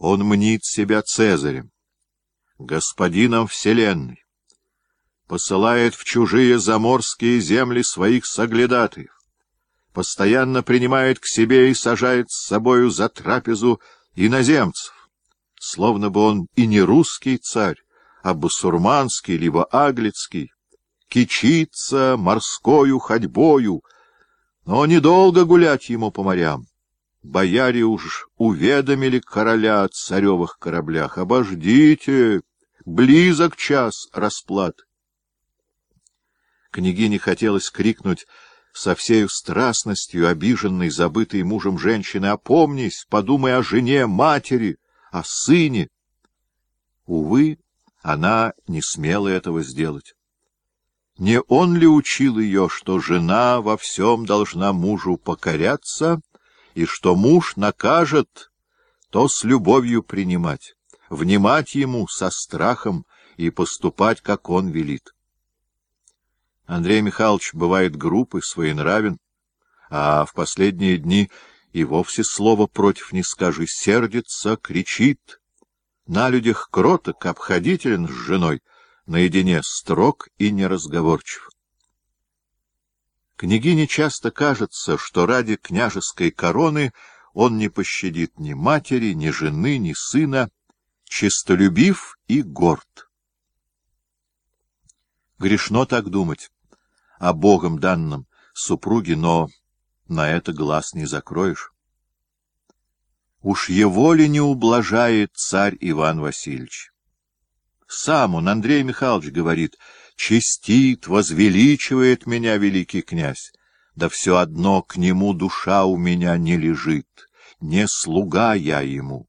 Он мнит себя Цезарем, господином вселенной, посылает в чужие заморские земли своих соглядатаев, постоянно принимает к себе и сажает с собою за трапезу иноземцев, словно бы он и не русский царь, а басурманский, либо аглицкий, кичится морскою ходьбою, но недолго гулять ему по морям. Бояре уж уведомили короля о царевых кораблях. Обождите, близок час расплаты. Княгине хотелось крикнуть со всею страстностью обиженной, забытой мужем женщины: «Опомнись, подумай о жене, матери, о сыне!» Увы, она не смела этого сделать. Не он ли учил ее, что жена во всем должна мужу покоряться, и что муж накажет, то с любовью принимать, внимать ему со страхом и поступать, как он велит? Андрей Михайлович бывает груб и своенравен, а в последние дни и вовсе слова против не скажи, сердится, кричит. На людях кроток, обходителен с женой, наедине строг и неразговорчив. Княгине часто кажется, что ради княжеской короны он не пощадит ни матери, ни жены, ни сына, честолюбив и горд. Грешно так думать о Богом данном супруге, но на это глаз не закроешь. Уж его ли не ублажает царь Иван Васильевич? Сам он, Андрей Михайлович, говорит: «Честит, возвеличивает меня великий князь, да все одно к нему душа у меня не лежит, не слуга я ему».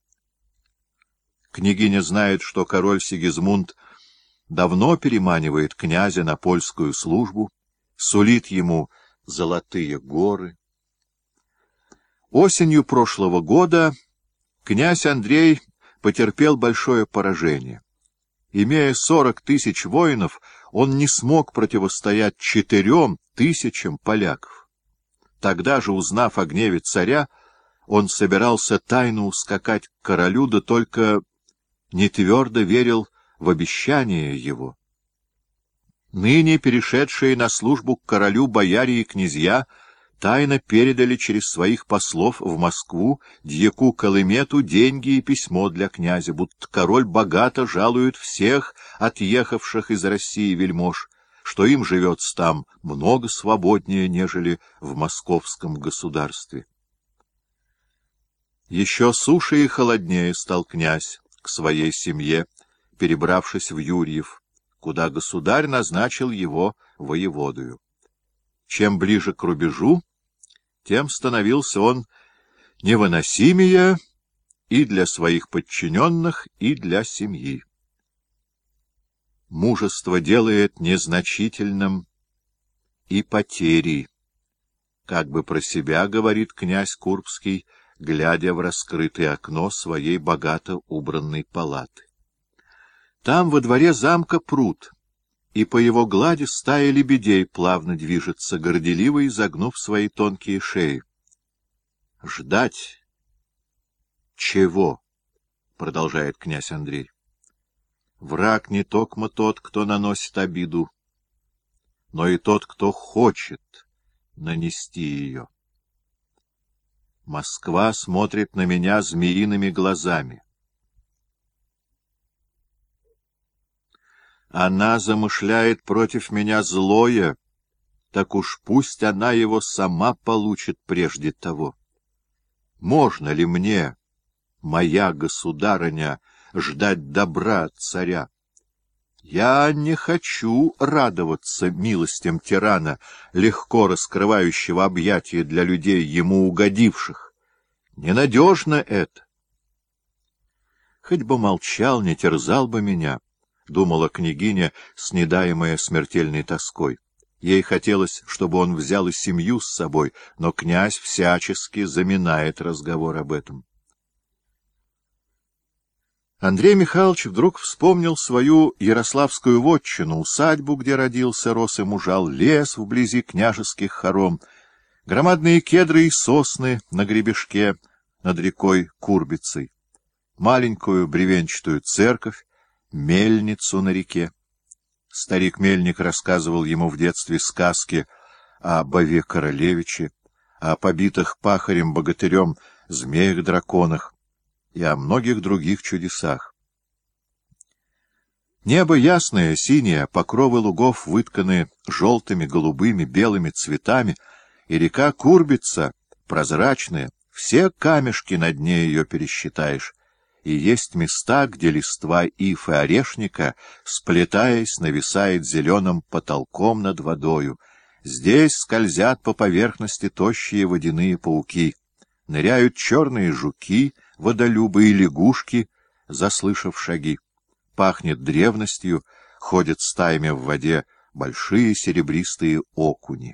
Княгиня знает, что король Сигизмунд давно переманивает князя на польскую службу, сулит ему золотые горы. Осенью прошлого года князь Андрей потерпел большое поражение. Имея 40 000 воинов, он не смог противостоять 4 000 поляков. Тогда же, узнав о гневе царя, он собирался тайно ускакать к королю, да только не твердо верил в обещание его. Ныне перешедшие на службу к королю бояре и князья тайно передали через своих послов в Москву дьяку Колымету деньги и письмо для князя, будто король богато жалует всех отъехавших из России вельмож, что им живется там много свободнее, нежели в московском государстве. Еще суше и холоднее стал князь к своей семье, перебравшись в Юрьев, куда государь назначил его воеводою. Чем ближе к рубежу, тем становился он невыносимее и для своих подчиненных, и для семьи. Мужество делает незначительным и потери, как бы про себя говорит князь Курбский, глядя в раскрытое окно своей богато убранной палаты. Там во дворе замка пруд, и по его глади стая лебедей плавно движется, горделиво изогнув свои тонкие шеи. «Ждать чего?» — продолжает князь Андрей. «Враг не токмо тот, кто наносит обиду, но и тот, кто хочет нанести ее. Москва смотрит на меня змеиными глазами. Она замышляет против меня злое, так уж пусть она его сама получит прежде того. Можно ли мне, моя государыня, ждать добра от царя? Я не хочу радоваться милостям тирана, легко раскрывающего объятия для людей, ему угодивших. Ненадежно это. Хоть бы молчал, не терзал бы меня, — думала княгиня, снедаемая смертельной тоской. Ей хотелось, чтобы он взял и семью с собой, но князь всячески заминает разговор об этом. Андрей Михайлович вдруг вспомнил свою ярославскую вотчину, усадьбу, где родился, рос и мужал, лес вблизи княжеских хором, громадные кедры и сосны на гребешке над рекой Курбицей. маленькую бревенчатую церковь, мельницу на реке. Старик-мельник рассказывал ему в детстве сказки о Бове-королевиче, о побитых пахарем-богатырем змеях-драконах и о многих других чудесах. Небо ясное, синее, покровы лугов вытканы желтыми, голубыми, белыми цветами, и река Курбица, прозрачная, все камешки на дне ее пересчитаешь, и есть места, где листва ив и орешника, сплетаясь, нависает зеленым потолком над водою. Здесь скользят по поверхности тощие водяные пауки, ныряют черные жуки, водолюбы и лягушки, заслышав шаги. Пахнет древностью, ходят стаями в воде большие серебристые окуни.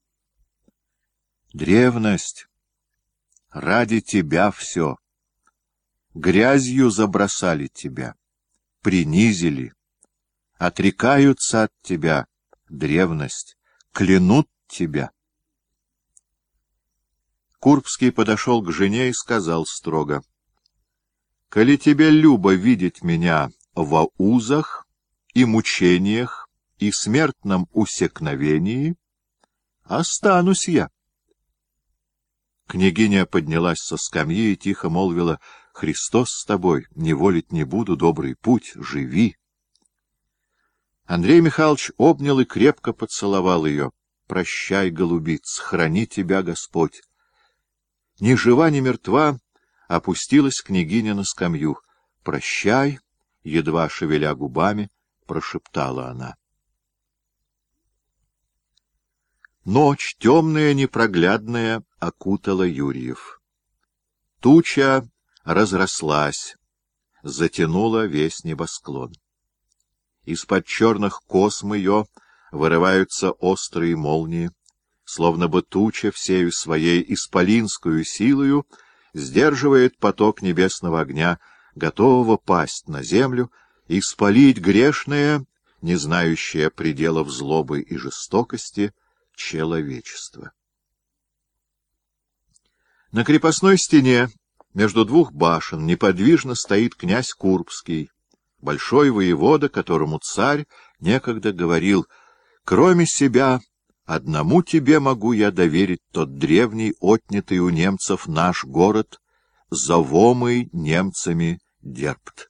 Древность, ради тебя все. Грязью забросали тебя, принизили, отрекаются от тебя, древность, клянут тебя. Курбский подошел к жене и сказал строго: «Коли тебе любо видеть меня во узах и мучениях и смертном усекновении, останусь я». Княгиня поднялась со скамьи и тихо молвила: «Христос с тобой, не волить не буду, добрый путь, живи». Андрей Михайлович обнял и крепко поцеловал ее. «Прощай, голубиц, храни тебя Господь». Ни жива, ни мертва опустилась княгиня на скамью. «Прощай», — едва шевеля губами, прошептала она. Ночь, темная, непроглядная, окутала Юрьев. Туча разрослась, затянула весь небосклон. Из-под черных косм ее вырываются острые молнии, словно бы туча всею своей исполинскую силою сдерживает поток небесного огня, готового пасть на землю и спалить грешное, не знающее пределов злобы и жестокости, человечество. На крепостной стене между двух башен неподвижно стоит князь Курбский, большой воевода, которому царь некогда говорил: «Кроме себя, одному тебе могу я доверить тот древний, отнятый у немцев наш город, зовомый немцами Дербт».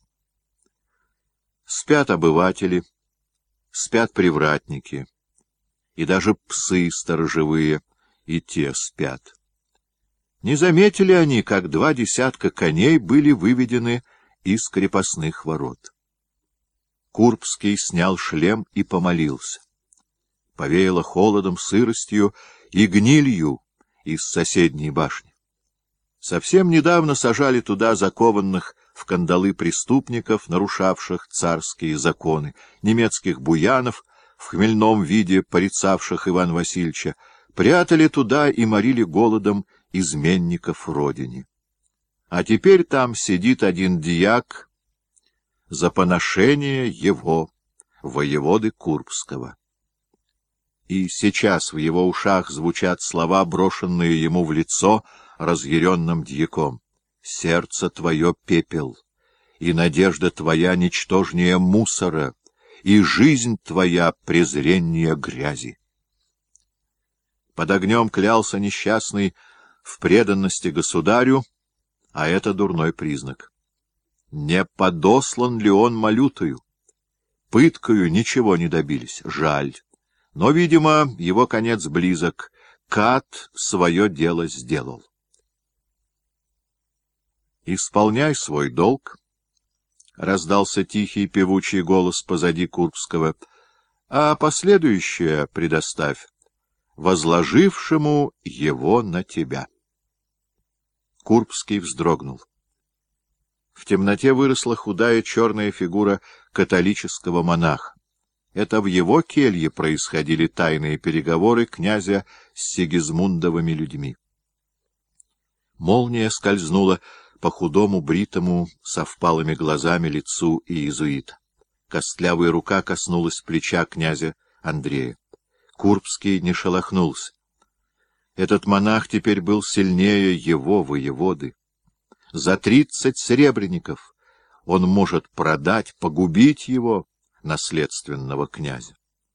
Спят обыватели, спят привратники, и даже псы сторожевые, и те спят. Не заметили они, как 2 десятка коней были выведены из крепостных ворот. Курбский снял шлем и помолился. Повеяло холодом, сыростью и гнилью из соседней башни. Совсем недавно сажали туда закованных в кандалы преступников, нарушавших царские законы, немецких буянов, в хмельном виде порицавших Ивана Васильевича, прятали туда и морили голодом изменников родине. А теперь там сидит один дьяк за поношение его, воеводы Курбского. И сейчас в его ушах звучат слова, брошенные ему в лицо разъяренным дьяком: «Сердце твое — пепел, и надежда твоя ничтожнее мусора, и жизнь твоя — презрение грязи». Под огнем клялся несчастный в преданности государю, а это дурной признак. Не подослан ли он малютою? Пыткою ничего не добились, жаль. Но, видимо, его конец близок. Кат свое дело сделал. «Исполняй свой долг», — раздался тихий певучий голос позади Курбского, — «а последующее предоставь возложившему его на тебя». Курбский вздрогнул. В темноте выросла худая черная фигура католического монаха. Это в его келье происходили тайные переговоры князя с Сигизмундовыми людьми. Молния скользнула по худому, бритому, со впалыми глазами лицу иезуита. Костлявая рука коснулась плеча князя Андрея. Курбский не шелохнулся. Этот монах теперь был сильнее его, воеводы. за 30 серебряников он может продать, погубить его, наследственного князя.